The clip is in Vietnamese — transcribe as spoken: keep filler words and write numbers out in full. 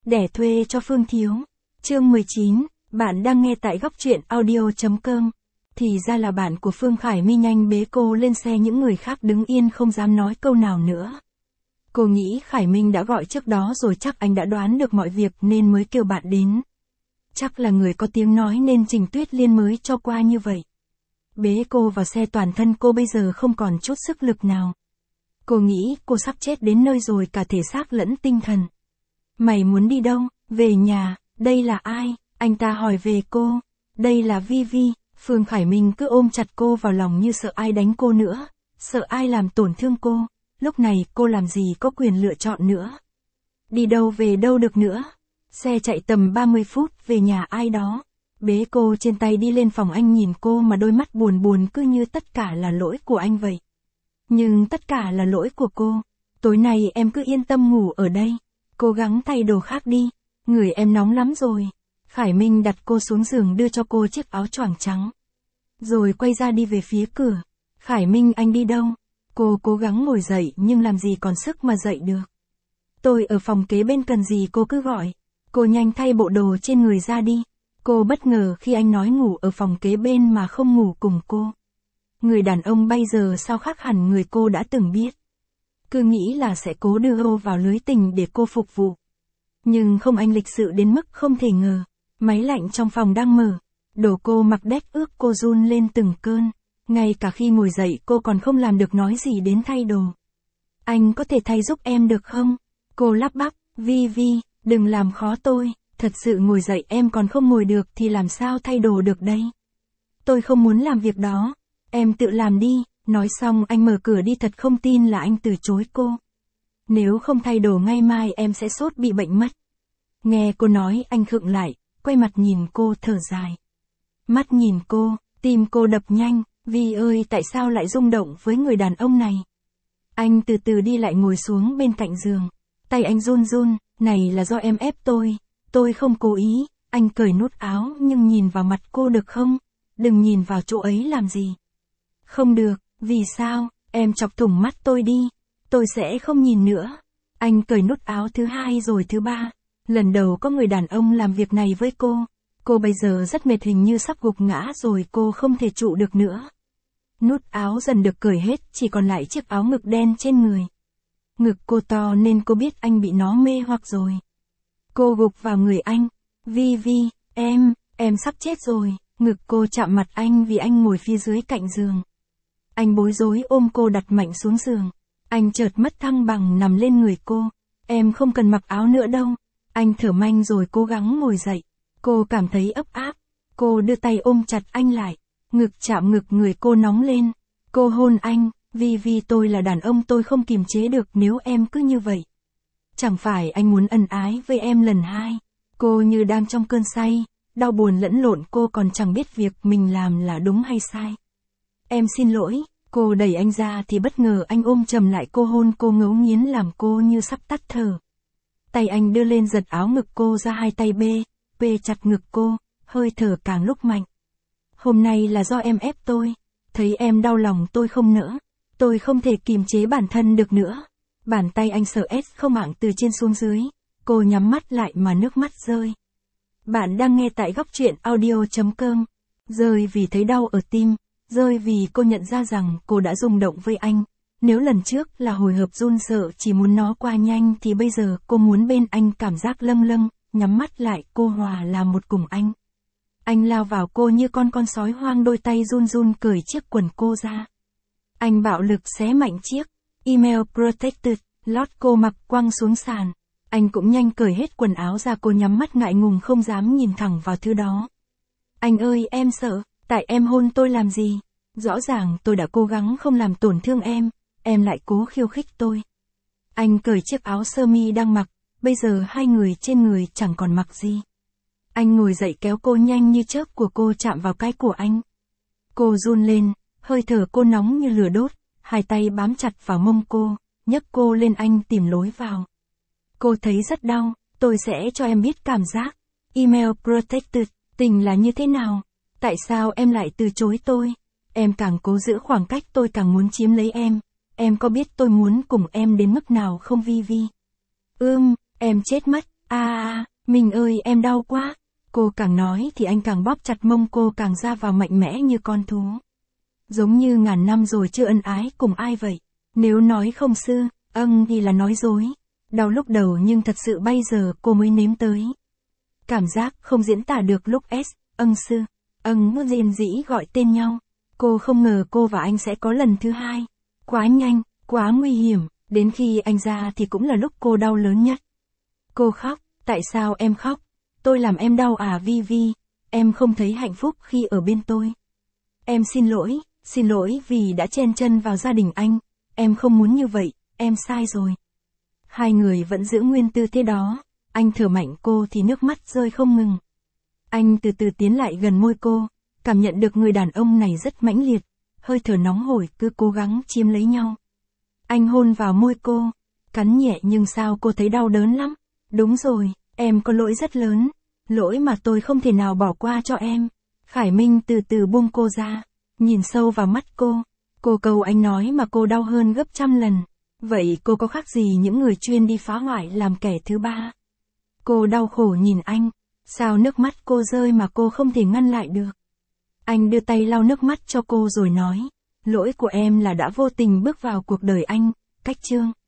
Đẻ thuê cho Phương Thiếu. Chương mười chín, bạn đang nghe tại góc truyện audio.com. Thì ra là bạn của Phương Khải My nhanh bế cô lên xe, những người khác đứng yên không dám nói câu nào nữa. Cô nghĩ Khải Minh đã gọi trước đó rồi, chắc anh đã đoán được mọi việc nên mới kêu bạn đến. Chắc là người có tiếng nói nên Trình Tuyết Liên mới cho qua như vậy. Bế cô vào xe, toàn thân cô bây giờ không còn chút sức lực nào. Cô nghĩ cô sắp chết đến nơi rồi, cả thể xác lẫn tinh thần. Mày muốn đi đâu? Về nhà. Đây là ai? Anh ta hỏi về cô. Đây là Vi Vi. Phương Khải Minh cứ ôm chặt cô vào lòng như sợ ai đánh cô nữa, sợ ai làm tổn thương cô. Lúc này cô làm gì có quyền lựa chọn nữa. Đi đâu về đâu được nữa. Xe chạy tầm ba mươi phút về nhà ai đó. Bế cô trên tay đi lên phòng, anh nhìn cô mà đôi mắt buồn buồn, cứ như tất cả là lỗi của anh vậy. Nhưng tất cả là lỗi của cô. Tối nay em cứ yên tâm ngủ ở đây. Cố gắng thay đồ khác đi. Người em nóng lắm rồi. Khải Minh đặt cô xuống giường, đưa cho cô chiếc áo choàng trắng. Rồi quay ra đi về phía cửa. Khải Minh, anh đi đâu? Cô cố gắng ngồi dậy nhưng làm gì còn sức mà dậy được. Tôi ở phòng kế bên, cần gì cô cứ gọi. Cô nhanh thay bộ đồ trên người ra đi. Cô bất ngờ khi anh nói ngủ ở phòng kế bên mà không ngủ cùng cô. Người đàn ông bây giờ sao khác hẳn người cô đã từng biết. Cứ nghĩ là sẽ cố đưa cô vào lưới tình để cô phục vụ. Nhưng không, anh lịch sự đến mức không thể ngờ. Máy lạnh trong phòng đang mở. Đồ cô mặc đét ướt, cô run lên từng cơn. Ngay cả khi ngồi dậy cô còn không làm được nói gì đến thay đồ. Anh có thể thay giúp em được không? Cô lắp bắp. Vi Vi, đừng làm khó tôi. Thật sự ngồi dậy em còn không ngồi được thì làm sao thay đồ được đây? Tôi không muốn làm việc đó. Em tự làm đi. Nói xong anh mở cửa đi, thật không tin là anh từ chối cô. Nếu không thay đồ ngày mai em sẽ sốt bị bệnh mất. Nghe cô nói anh khựng lại, quay mặt nhìn cô thở dài. Mắt nhìn cô, tim cô đập nhanh. Vi ơi, tại sao lại rung động với người đàn ông này? Anh từ từ đi lại, ngồi xuống bên cạnh giường. Tay anh run run. Này là do em ép tôi. Tôi không cố ý. Anh cởi nút áo nhưng nhìn vào mặt cô được không? Đừng nhìn vào chỗ ấy làm gì. Không được. Vì sao? Em chọc thủng mắt tôi đi. Tôi sẽ không nhìn nữa. Anh cởi nút áo thứ hai rồi thứ ba. Lần đầu có người đàn ông làm việc này với cô. Cô bây giờ rất mệt, hình như sắp gục ngã rồi, cô không thể trụ được nữa. Nút áo dần được cởi hết, chỉ còn lại chiếc áo ngực đen trên người. Ngực cô to nên cô biết anh bị nó mê hoặc rồi. Cô gục vào người anh. Vi Vi, em, em sắp chết rồi. Ngực cô chạm mặt anh vì anh ngồi phía dưới cạnh giường. Anh bối rối ôm cô đặt mạnh xuống giường. Anh chợt mất thăng bằng nằm lên người cô. Em không cần mặc áo nữa đâu. Anh thở mạnh rồi cố gắng ngồi dậy. Cô cảm thấy ấp áp. Cô đưa tay ôm chặt anh lại. Ngực chạm ngực, người cô nóng lên. Cô hôn anh. Vi Vi, tôi là đàn ông, tôi không kiềm chế được nếu em cứ như vậy. Chẳng phải anh muốn ân ái với em lần hai. Cô như đang trong cơn say. Đau buồn lẫn lộn, cô còn chẳng biết việc mình làm là đúng hay sai. Em xin lỗi. Cô đẩy anh ra thì bất ngờ anh ôm chầm lại cô, hôn cô ngấu nghiến làm cô như sắp tắt thở. Tay anh đưa lên giật áo ngực cô ra, hai tay bê, bê chặt ngực cô, hơi thở càng lúc mạnh. Hôm nay là do em ép tôi. Thấy em đau lòng tôi không nỡ. Tôi không thể kiềm chế bản thân được nữa. Bàn tay anh sờ ét không mảng từ trên xuống dưới. Cô nhắm mắt lại mà nước mắt rơi. Bạn đang nghe tại góc truyện audio.com. Rơi vì thấy đau ở tim. Rơi vì cô nhận ra rằng cô đã rung động với anh. Nếu lần trước là hồi hộp run sợ chỉ muốn nó qua nhanh thì bây giờ cô muốn bên anh, cảm giác lâng lâng. Nhắm mắt lại, cô hòa là một cùng anh. Anh lao vào cô như con con sói hoang, đôi tay run run cởi chiếc quần cô ra. Anh bạo lực xé mạnh chiếc email protected lót cô mặc quăng xuống sàn. Anh cũng nhanh cởi hết quần áo ra, cô nhắm mắt ngại ngùng không dám nhìn thẳng vào thứ đó. Anh ơi, em sợ. Tại em hôn tôi làm gì? Rõ ràng tôi đã cố gắng không làm tổn thương em. Em lại cố khiêu khích tôi. Anh cởi chiếc áo sơ mi đang mặc. Bây giờ hai người trên người chẳng còn mặc gì. Anh ngồi dậy kéo cô nhanh như chớp của cô chạm vào cái của anh. Cô run lên, hơi thở cô nóng như lửa đốt, hai tay bám chặt vào mông cô, nhấc cô lên, anh tìm lối vào. Cô thấy rất đau. Tôi sẽ cho em biết cảm giác email protected tình là như thế nào. Tại sao em lại từ chối tôi? Em càng cố giữ khoảng cách tôi càng muốn chiếm lấy em. Em có biết tôi muốn cùng em đến mức nào không Vi Vi? Ưm, em chết mất. À, à, Mình ơi em đau quá. Cô càng nói thì anh càng bóp chặt mông cô càng ra vào mạnh mẽ như con thú. Giống như ngàn năm rồi chưa ân ái cùng ai vậy. Nếu nói không xưa, âng thì là nói dối. Đau lúc đầu nhưng thật sự bây giờ cô mới nếm tới. Cảm giác không diễn tả được lúc S, âng xưa, âng ngư diên dĩ gọi tên nhau. Cô không ngờ cô và anh sẽ có lần thứ hai. Quá nhanh, quá nguy hiểm, đến khi anh ra thì cũng là lúc cô đau lớn nhất. Cô khóc, tại sao em khóc? Tôi làm em đau à Vi Vi, em không thấy hạnh phúc khi ở bên tôi. Em xin lỗi, xin lỗi vì đã chen chân vào gia đình anh, em không muốn như vậy, em sai rồi. Hai người vẫn giữ nguyên tư thế đó, anh thở mạnh cô thì nước mắt rơi không ngừng. Anh từ từ tiến lại gần môi cô, cảm nhận được người đàn ông này rất mãnh liệt, hơi thở nóng hổi cứ cố gắng chiếm lấy nhau. Anh hôn vào môi cô, cắn nhẹ nhưng sao cô thấy đau đớn lắm. Đúng rồi, em có lỗi rất lớn, lỗi mà tôi không thể nào bỏ qua cho em. Khải Minh từ từ buông cô ra, nhìn sâu vào mắt cô. Cô cầu anh nói mà cô đau hơn gấp trăm lần. Vậy cô có khác gì những người chuyên đi phá hoại làm kẻ thứ ba? Cô đau khổ nhìn anh, sao nước mắt cô rơi mà cô không thể ngăn lại được. Anh đưa tay lau nước mắt cho cô rồi nói, lỗi của em là đã vô tình bước vào cuộc đời anh, Cách Trương.